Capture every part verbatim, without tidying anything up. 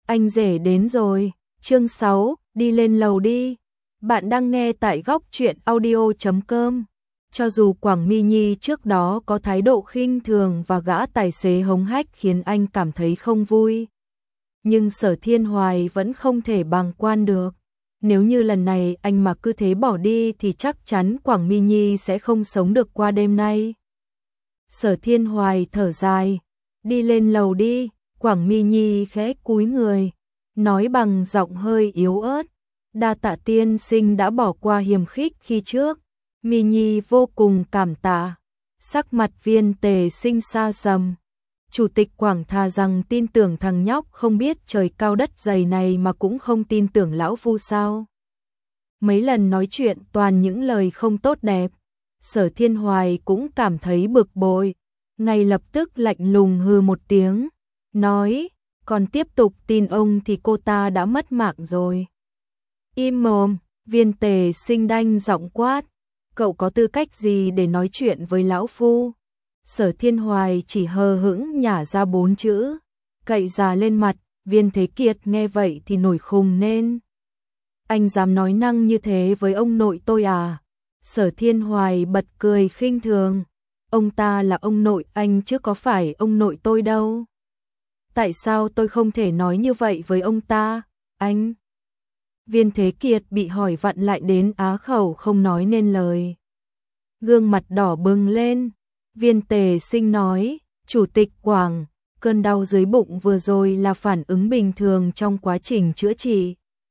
Anh rể đến rồi. Chương sáu, đi lên lầu đi. Bạn đang nghe tại góc truyện audio chấm com. Cho dù Quảng My Nhi trước đó có thái độ khinh thường và gã tài xế hống hách khiến anh cảm thấy không vui, nhưng Sở Thiên Hoài vẫn không thể bàng quan được. Nếu như lần này anh mà cứ thế bỏ đi thì chắc chắn Quảng My Nhi sẽ không sống được qua đêm nay. Sở Thiên Hoài thở dài, đi lên lầu đi. Quảng My Nhi khẽ cúi người, nói bằng giọng hơi yếu ớt, đa tạ tiên sinh đã bỏ qua hiềm khích khi trước. My Nhi vô cùng cảm tạ. Sắc mặt Viên Tề Sinh xa sầm. Chủ tịch Quảng thà rằng tin tưởng thằng nhóc không biết trời cao đất dày này mà cũng không tin tưởng lão phu sao. Mấy lần nói chuyện toàn những lời không tốt đẹp. Sở Thiên Hoài cũng cảm thấy bực bội, ngay lập tức lạnh lùng hừ một tiếng, nói, còn tiếp tục tin ông thì cô ta đã mất mạng rồi. Im mồm. Viên Tề Sinh đanh giọng quát, cậu có tư cách gì để nói chuyện với lão phu? Sở Thiên Hoài chỉ hờ hững nhả ra bốn chữ, cậy già lên mặt. Viên Thế Kiệt nghe vậy thì nổi khùng nên. Anh dám nói năng như thế với ông nội tôi à? Sở Thiên Hoài bật cười khinh thường, ông ta là ông nội anh chứ có phải ông nội tôi đâu. Tại sao tôi không thể nói như vậy với ông ta, anh? Viên Thế Kiệt bị hỏi vặn lại đến á khẩu không nói nên lời. Gương mặt đỏ bừng lên. Viên Tề Sinh nói, Chủ tịch Quảng, cơn đau dưới bụng vừa rồi là phản ứng bình thường trong quá trình chữa trị.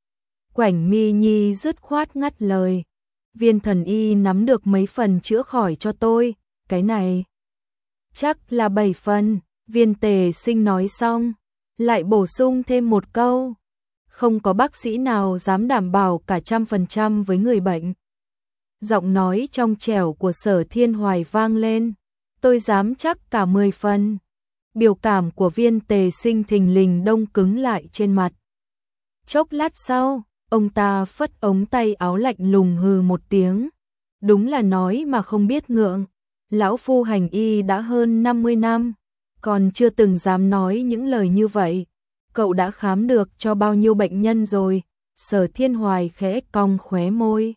Quảng My Nhi dứt khoát ngắt lời, Viên thần y nắm được mấy phần chữa khỏi cho tôi, cái này chắc là bảy phần. Viên Tề Sinh nói xong, lại bổ sung thêm một câu, không có bác sĩ nào dám đảm bảo cả trăm phần trăm với người bệnh. Giọng nói trong trẻo của Sở Thiên Hoài vang lên, tôi dám chắc cả mười phần. Biểu cảm của Viên Tề Sinh thình lình đông cứng lại trên mặt. Chốc lát sau, ông ta phất ống tay áo lạnh lùng hừ một tiếng, đúng là nói mà không biết ngượng. Lão phu hành y đã hơn năm mươi năm, còn chưa từng dám nói những lời như vậy. Cậu đã khám được cho bao nhiêu bệnh nhân rồi? Sở Thiên Hoài khẽ cong khóe môi.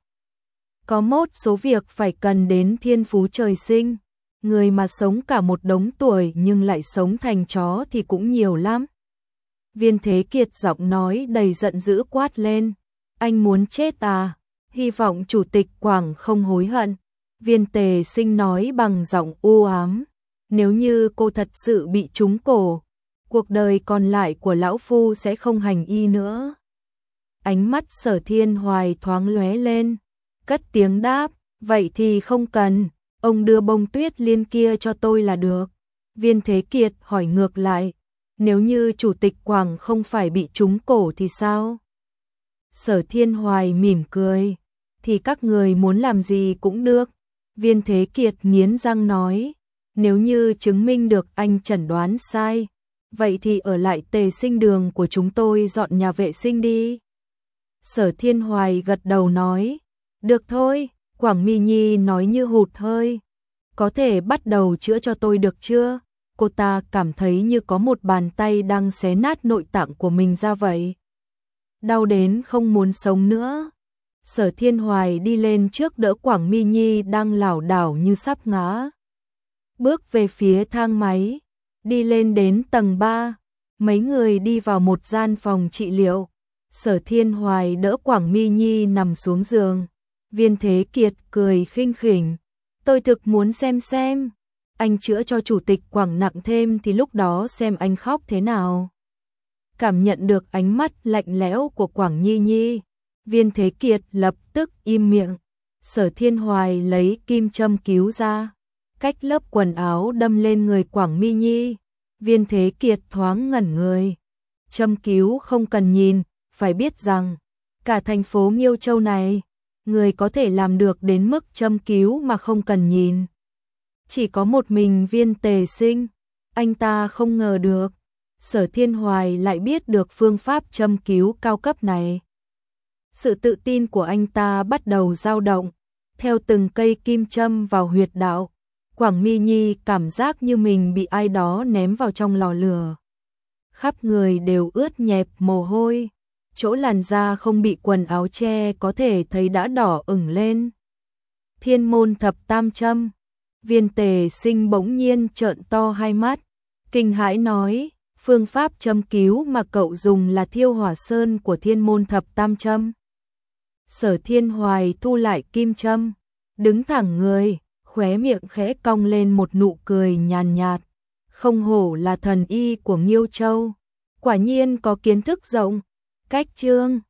Có một số việc phải cần đến thiên phú trời sinh, người mà sống cả một đống tuổi nhưng lại sống thành chó thì cũng nhiều lắm. Viên Thế Kiệt giọng nói đầy giận dữ quát lên, anh muốn chết à? Hy vọng Chủ tịch Quảng không hối hận. Viên Tề Sinh nói bằng giọng u ám, nếu như cô thật sự bị trúng cổ, cuộc đời còn lại của lão phu sẽ không hành y nữa. Ánh mắt Sở Thiên Hoài thoáng lóe lên, cất tiếng đáp, vậy thì không cần, ông đưa bông tuyết liên kia cho tôi là được. Viên Thế Kiệt hỏi ngược lại, nếu như Chủ tịch Quảng không phải bị trúng cổ thì sao? Sở Thiên Hoài mỉm cười, thì các người muốn làm gì cũng được. Viên Thế Kiệt nghiến răng nói, nếu như chứng minh được anh chẩn đoán sai, vậy thì ở lại Tề Sinh đường của chúng tôi dọn nhà vệ sinh đi. Sở Thiên Hoài gật đầu nói, được thôi. Quảng My Nhi nói như hụt hơi, có thể bắt đầu chữa cho tôi được chưa? Cô ta cảm thấy như có một bàn tay đang xé nát nội tạng của mình ra vậy. Đau đến không muốn sống nữa. Sở Thiên Hoài đi lên trước đỡ Quảng My Nhi đang lảo đảo như sắp ngã. Bước về phía thang máy, đi lên đến tầng ba, mấy người đi vào một gian phòng trị liệu. Sở Thiên Hoài đỡ Quảng My Nhi nằm xuống giường. Viên Thế Kiệt cười khinh khỉnh, tôi thực muốn xem xem, anh chữa cho Chủ tịch Quảng nặng thêm thì lúc đó xem anh khóc thế nào. Cảm nhận được ánh mắt lạnh lẽo của Quảng Nhi Nhi, Viên Thế Kiệt lập tức im miệng. Sở Thiên Hoài lấy kim châm cứu ra, cách lớp quần áo đâm lên người Quảng My Nhi. Viên Thế Kiệt thoáng ngẩn người, châm cứu không cần nhìn, phải biết rằng cả thành phố Nghiêu Châu này, người có thể làm được đến mức châm cứu mà không cần nhìn, chỉ có một mình Viên Tề Sinh. Anh ta không ngờ được Sở Thiên Hoài lại biết được phương pháp châm cứu cao cấp này. Sự tự tin của anh ta bắt đầu dao động, theo từng cây kim châm vào huyệt đạo. Quảng My Nhi cảm giác như mình bị ai đó ném vào trong lò lửa. khắp người đều ướt nhẹp mồ hôi, chỗ làn da không bị quần áo che có thể thấy đã đỏ ửng lên. Thiên môn thập tam châm. Viên Tề Sinh bỗng nhiên trợn to hai mắt, kinh hãi nói, phương pháp châm cứu mà cậu dùng là thiêu hỏa sơn của thiên môn thập tam châm. Sở Thiên Hoài thu lại kim châm, đứng thẳng người, khóe miệng khẽ cong lên một nụ cười nhàn nhạt, không hổ là thần y của Nghiêu Châu, quả nhiên có kiến thức rộng. Cách chương